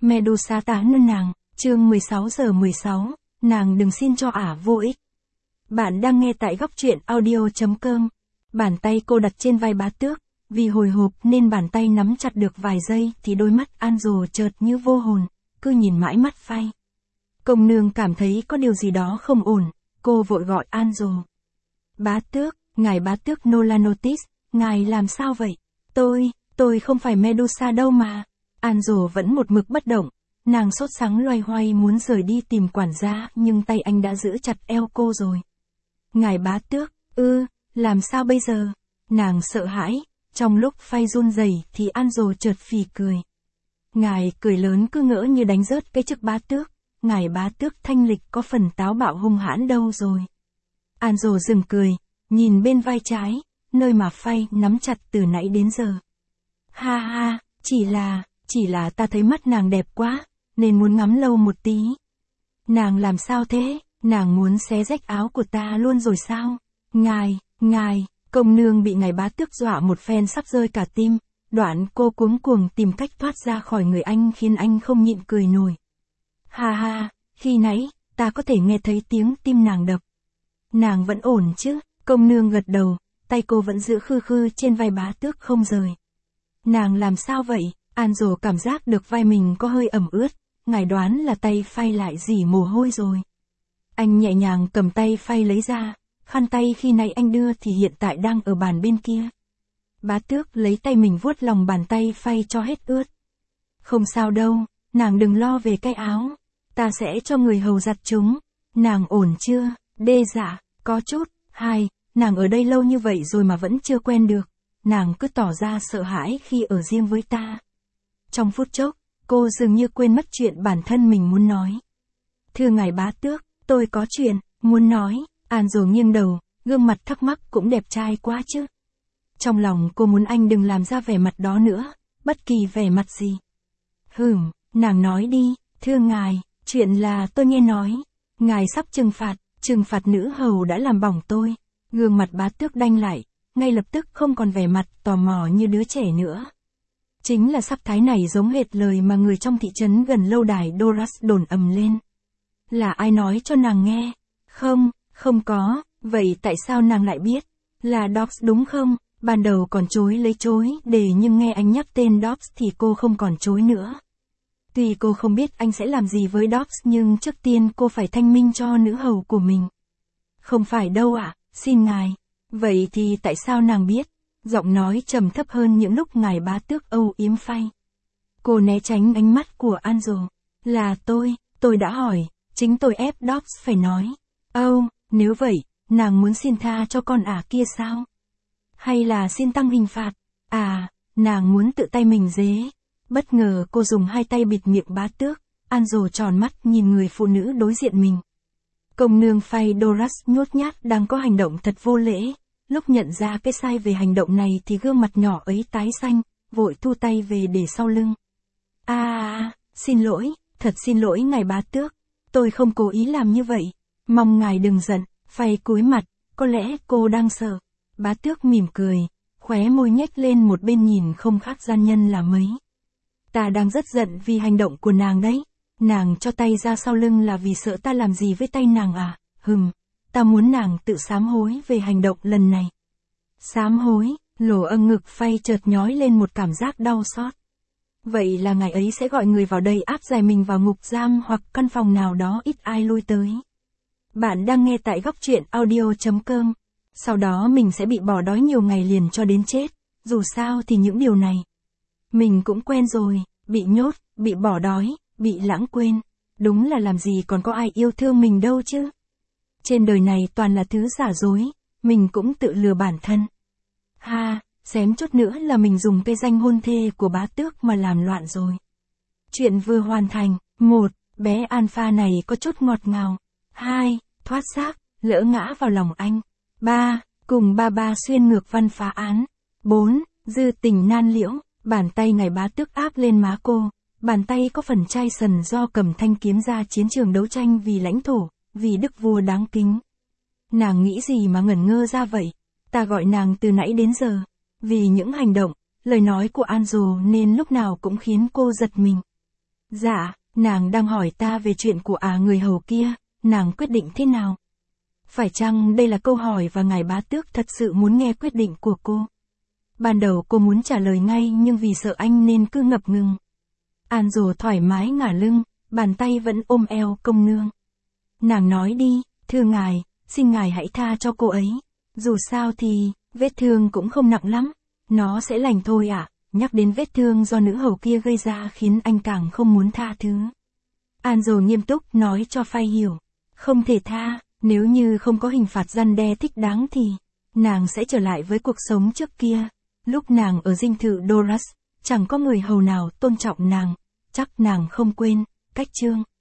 Medusa tán nơn nàng, chương 16:16, nàng đừng xin cho ả vô ích. Bạn đang nghe tại góc truyện audio.com. Bàn tay cô đặt trên vai Bá Tước, vì hồi hộp nên bàn tay nắm chặt được vài giây thì đôi mắt Anjo chợt như vô hồn, cứ nhìn mãi mắt phai. Công nương cảm thấy có điều gì đó không ổn, cô vội gọi Anjo. Bá Tước, ngài Bá Tước Nolanotis, ngài làm sao vậy? Tôi không phải Medusa đâu mà. Anjo vẫn một mực bất động, nàng sốt sắng loay hoay muốn rời đi tìm quản gia nhưng tay anh đã giữ chặt eo cô rồi. Ngài Bá Tước, làm sao bây giờ? Nàng sợ hãi, trong lúc phai run rẩy thì Anjo chợt phì cười. Ngài cười lớn cứ ngỡ như đánh rớt cái chức Bá Tước, ngài Bá Tước thanh lịch có phần táo bạo hung hãn đâu rồi. Anjo dừng cười, nhìn bên vai trái, nơi mà phai nắm chặt từ nãy đến giờ. Ha ha, chỉ là ta thấy mắt nàng đẹp quá, nên muốn ngắm lâu một tí. Nàng làm sao thế, nàng muốn xé rách áo của ta luôn rồi sao? Ngài, công nương bị ngài Bá Tước dọa một phen sắp rơi cả tim, đoạn cô cuống cuồng tìm cách thoát ra khỏi người anh khiến anh không nhịn cười nổi. Ha ha, khi nãy, ta có thể nghe thấy tiếng tim nàng đập. Nàng vẫn ổn chứ? Công nương gật đầu, tay cô vẫn giữ khư khư trên vai Bá Tước không rời. Nàng làm sao vậy? Anjo cảm giác được vai mình có hơi ẩm ướt, ngài đoán là tay phai lại rỉ mồ hôi rồi. Anh nhẹ nhàng cầm tay phai lấy ra, khăn tay khi nãy anh đưa thì hiện tại đang ở bàn bên kia. Bá Tước lấy tay mình vuốt lòng bàn tay phai cho hết ướt. Không sao đâu, nàng đừng lo về cái áo, ta sẽ cho người hầu giặt chúng. Nàng ổn chưa? Đê dạ, có chút. Nàng ở đây lâu như vậy rồi mà vẫn chưa quen được. Nàng cứ tỏ ra sợ hãi khi ở riêng với ta. Trong phút chốc, cô dường như quên mất chuyện bản thân mình muốn nói. Thưa ngài Bá Tước, tôi có chuyện muốn nói. Anjo nghiêng đầu, gương mặt thắc mắc cũng đẹp trai quá chứ. Trong lòng cô muốn anh đừng làm ra vẻ mặt đó nữa, bất kỳ vẻ mặt gì. Nàng nói đi, thưa ngài, chuyện là tôi nghe nói, ngài sắp trừng phạt nữ hầu đã làm bỏng tôi. Gương mặt Bá Tước đanh lại, ngay lập tức không còn vẻ mặt tò mò như đứa trẻ nữa. Chính là sắp thái này giống hệt lời mà người trong thị trấn gần lâu đài Doras đồn ầm lên. Là ai nói cho nàng nghe? Không có, vậy tại sao nàng lại biết? Là Dobbs đúng không? Ban đầu còn chối để nhưng nghe anh nhắc tên Dobbs thì cô không còn chối nữa. Tuy cô không biết anh sẽ làm gì với Dobbs nhưng trước tiên cô phải thanh minh cho nữ hầu của mình. Không phải đâu ạ, xin ngài. Vậy thì tại sao nàng biết? Giọng nói trầm thấp hơn những lúc ngài Bá Tước âu yếm phai. Cô né tránh ánh mắt của Anjo. Là tôi đã hỏi, chính tôi ép Dobbs phải nói. Nếu vậy, nàng muốn xin tha cho con ả kia sao? Hay là xin tăng hình phạt? Nàng muốn tự tay mình dế. Bất ngờ cô dùng hai tay bịt miệng Bá Tước, Anjo tròn mắt nhìn người phụ nữ đối diện mình. Công nương phai Doras nhút nhát đang có hành động thật vô lễ. Lúc nhận ra cái sai về hành động này thì gương mặt nhỏ ấy tái xanh, vội thu tay về để sau lưng. Xin lỗi, thật xin lỗi ngài Bá Tước, tôi không cố ý làm như vậy, mong ngài đừng giận. Phai cúi mặt, có lẽ cô đang sợ. Bá Tước mỉm cười, khóe môi nhếch lên một bên nhìn không khác gian nhân là mấy. Ta đang rất giận vì hành động của nàng đấy. Nàng cho tay ra sau lưng là vì sợ ta làm gì với tay nàng à? Ta muốn nàng tự sám hối về hành động lần này. Sám hối, lỗ âng ngực phai chợt nhói lên một cảm giác đau xót. Vậy là ngài ấy sẽ gọi người vào đây áp giải mình vào ngục giam hoặc căn phòng nào đó ít ai lui tới. Bạn đang nghe tại góc truyện audio.com. Sau đó mình sẽ bị bỏ đói nhiều ngày liền cho đến chết. Dù sao thì những điều này mình cũng quen rồi, bị nhốt, bị bỏ đói, bị lãng quên. Đúng là làm gì còn có ai yêu thương mình đâu chứ. Trên đời này toàn là thứ giả dối, mình cũng tự lừa bản thân. Xém chút nữa là mình dùng cái danh hôn thê của Bá Tước mà làm loạn rồi. Chuyện vừa hoàn thành. 1. Bé Alpha này có chút ngọt ngào. 2. Thoát xác, lỡ ngã vào lòng anh. 3. Cùng ba xuyên ngược văn phá án. 4. Dư tình nan liễu, bàn tay ngài Bá Tước áp lên má cô. Bàn tay có phần chai sần do cầm thanh kiếm ra chiến trường đấu tranh vì lãnh thổ, vì đức vua đáng kính. Nàng nghĩ gì mà ngẩn ngơ ra vậy? Ta gọi nàng từ nãy đến giờ. Vì những hành động, lời nói của Anjo nên lúc nào cũng khiến cô giật mình. Dạ, nàng đang hỏi ta về chuyện của người hầu kia, nàng quyết định thế nào? Phải chăng đây là câu hỏi và ngài bá tước thật sự muốn nghe quyết định của cô? Ban đầu cô muốn trả lời ngay nhưng vì sợ anh nên cứ ngập ngừng. Anjo thoải mái ngả lưng, bàn tay vẫn ôm eo công nương. Nàng nói đi, thưa ngài, xin ngài hãy tha cho cô ấy. Dù sao thì, vết thương cũng không nặng lắm. Nó sẽ lành thôi ạ. Nhắc đến vết thương do nữ hầu kia gây ra khiến anh càng không muốn tha thứ. Anjo nghiêm túc nói cho Phai hiểu. Không thể tha, nếu như không có hình phạt răn đe thích đáng thì, nàng sẽ trở lại với cuộc sống trước kia. Lúc nàng ở dinh thự Doras, chẳng có người hầu nào tôn trọng nàng, chắc nàng không quên, cách chương.